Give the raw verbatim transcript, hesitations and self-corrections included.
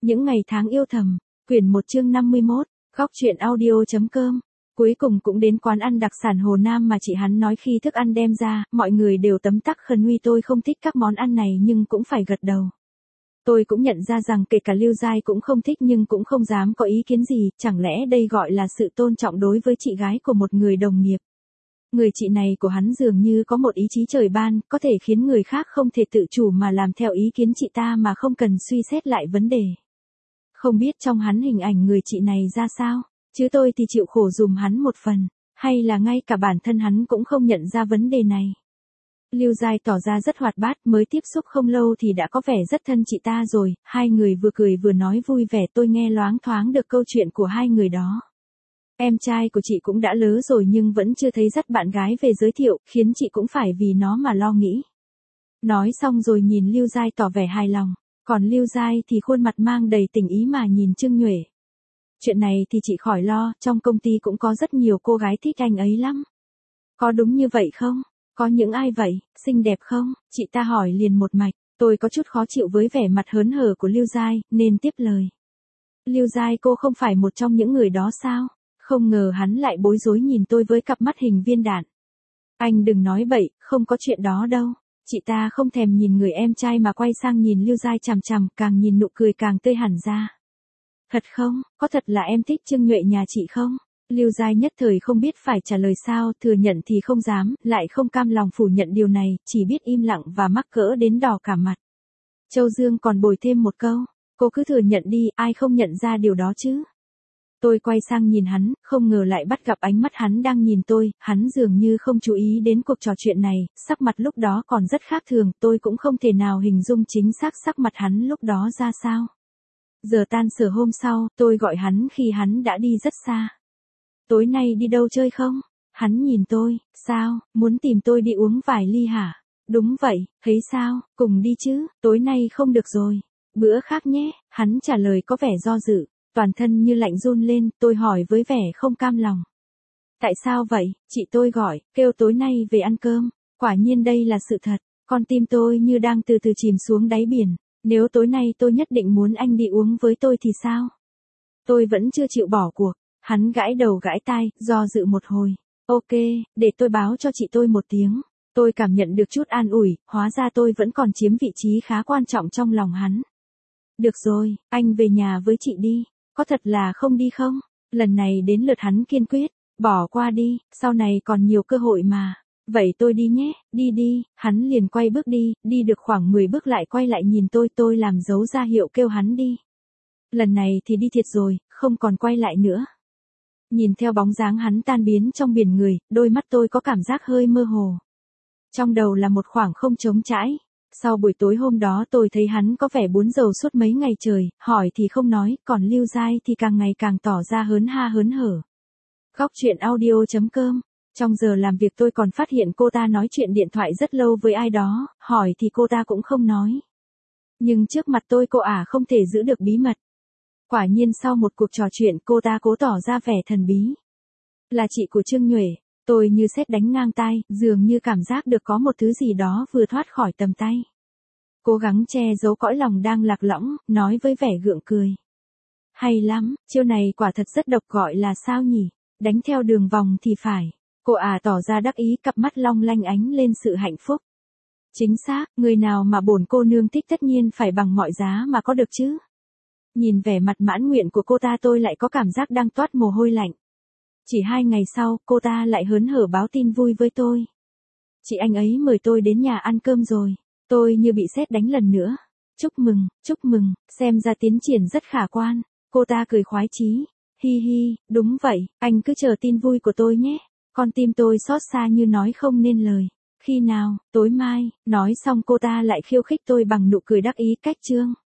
Những ngày tháng yêu thầm, quyển một chương năm mươi mốt, góc truyện audio.com. Cuối cùng cũng đến quán ăn đặc sản Hồ Nam mà chị hắn nói khi thức ăn đem ra, mọi người đều tấm tắc khẩn nguy. Tôi không thích các món ăn này nhưng cũng phải gật đầu. Tôi cũng nhận ra rằng kể cả Lưu Giai cũng không thích nhưng cũng không dám có ý kiến gì, chẳng lẽ đây gọi là sự tôn trọng đối với chị gái của một người đồng nghiệp. Người chị này của hắn dường như có một ý chí trời ban, có thể khiến người khác không thể tự chủ mà làm theo ý kiến chị ta mà không cần suy xét lại vấn đề. Không biết trong hắn hình ảnh người chị này ra sao, chứ tôi thì chịu khổ dùm hắn một phần, hay là ngay cả bản thân hắn cũng không nhận ra vấn đề này. Lưu Giai tỏ ra rất hoạt bát, mới tiếp xúc không lâu thì đã có vẻ rất thân chị ta rồi, hai người vừa cười vừa nói vui vẻ. Tôi nghe loáng thoáng được câu chuyện của hai người đó. Em trai của chị cũng đã lớn rồi nhưng vẫn chưa thấy dắt bạn gái về giới thiệu, khiến chị cũng phải vì nó mà lo nghĩ. Nói xong rồi nhìn Lưu Giai tỏ vẻ hài lòng, còn Lưu Giai thì khuôn mặt mang đầy tình ý mà nhìn Trương Nhuệ. Chuyện này thì chị khỏi lo, trong công ty cũng có rất nhiều cô gái thích anh ấy lắm. Có đúng như vậy không? Có những ai vậy, xinh đẹp không? Chị ta hỏi liền một mạch. Tôi có chút khó chịu với vẻ mặt hớn hở của Lưu Giai, nên tiếp lời. Lưu Giai, cô không phải một trong những người đó sao? Không ngờ hắn lại bối rối nhìn tôi với cặp mắt hình viên đạn. Anh đừng nói bậy, không có chuyện đó đâu. Chị ta không thèm nhìn người em trai mà quay sang nhìn Lưu Giai chằm chằm, càng nhìn nụ cười càng tươi hẳn ra. Thật không, có thật là em thích Trương Nhuệ nhà chị không? Lưu Giai nhất thời không biết phải trả lời sao, thừa nhận thì không dám, lại không cam lòng phủ nhận điều này, chỉ biết im lặng và mắc cỡ đến đỏ cả mặt. Châu Dương còn bồi thêm một câu, cô cứ thừa nhận đi, ai không nhận ra điều đó chứ? Tôi quay sang nhìn hắn, không ngờ lại bắt gặp ánh mắt hắn đang nhìn tôi, hắn dường như không chú ý đến cuộc trò chuyện này, sắc mặt lúc đó còn rất khác thường, tôi cũng không thể nào hình dung chính xác sắc mặt hắn lúc đó ra sao. Giờ tan sở hôm sau, tôi gọi hắn khi hắn đã đi rất xa. Tối nay đi đâu chơi không? Hắn nhìn tôi, sao, muốn tìm tôi đi uống vài ly hả? Đúng vậy, thấy sao, cùng đi chứ, tối nay không được rồi. Bữa khác nhé, hắn trả lời có vẻ do dự. Toàn thân như lạnh run lên, tôi hỏi với vẻ không cam lòng. Tại sao vậy, chị tôi gọi, kêu tối nay về ăn cơm. Quả nhiên đây là sự thật, con tim tôi như đang từ từ chìm xuống đáy biển. Nếu tối nay tôi nhất định muốn anh đi uống với tôi thì sao? Tôi vẫn chưa chịu bỏ cuộc, hắn gãi đầu gãi tai, do dự một hồi. Ok, để tôi báo cho chị tôi một tiếng. Tôi cảm nhận được chút an ủi, hóa ra tôi vẫn còn chiếm vị trí khá quan trọng trong lòng hắn. Được rồi, anh về nhà với chị đi. Có thật là không đi không? Lần này đến lượt hắn kiên quyết, bỏ qua đi, sau này còn nhiều cơ hội mà. Vậy tôi đi nhé, đi đi, hắn liền quay bước đi, đi được khoảng mười bước lại quay lại nhìn tôi, tôi làm dấu ra hiệu kêu hắn đi. Lần này thì đi thiệt rồi, không còn quay lại nữa. Nhìn theo bóng dáng hắn tan biến trong biển người, đôi mắt tôi có cảm giác hơi mơ hồ. Trong đầu là một khoảng không trống trải. Sau buổi tối hôm đó tôi thấy hắn có vẻ buồn rầu suốt mấy ngày trời, hỏi thì không nói, còn Lưu Giai thì càng ngày càng tỏ ra hớn ha hớn hở. Góc truyện audio.com. Trong giờ làm việc tôi còn phát hiện cô ta nói chuyện điện thoại rất lâu với ai đó, hỏi thì cô ta cũng không nói. Nhưng trước mặt tôi cô ả không thể giữ được bí mật. Quả nhiên sau một cuộc trò chuyện cô ta cố tỏ ra vẻ thần bí. Là chị của Trương Nhuệ. Tôi như sét đánh ngang tai, dường như cảm giác được có một thứ gì đó vừa thoát khỏi tầm tay. Cố gắng che giấu cõi lòng đang lạc lõng, nói với vẻ gượng cười. Hay lắm, chiêu này quả thật rất độc, gọi là sao nhỉ? Đánh theo đường vòng thì phải. Cô ả tỏ ra đắc ý, cặp mắt long lanh ánh lên sự hạnh phúc. Chính xác, người nào mà bổn cô nương thích tất nhiên phải bằng mọi giá mà có được chứ. Nhìn vẻ mặt mãn nguyện của cô ta tôi lại có cảm giác đang toát mồ hôi lạnh. Chỉ hai ngày sau, cô ta lại hớn hở báo tin vui với tôi. Chị anh ấy mời tôi đến nhà ăn cơm rồi. Tôi như bị sét đánh lần nữa. Chúc mừng, chúc mừng, xem ra tiến triển rất khả quan. Cô ta cười khoái chí. Hi hi, đúng vậy, anh cứ chờ tin vui của tôi nhé. Con tim tôi xót xa như nói không nên lời. Khi nào, tối mai, nói xong cô ta lại khiêu khích tôi bằng nụ cười đắc ý cách chương.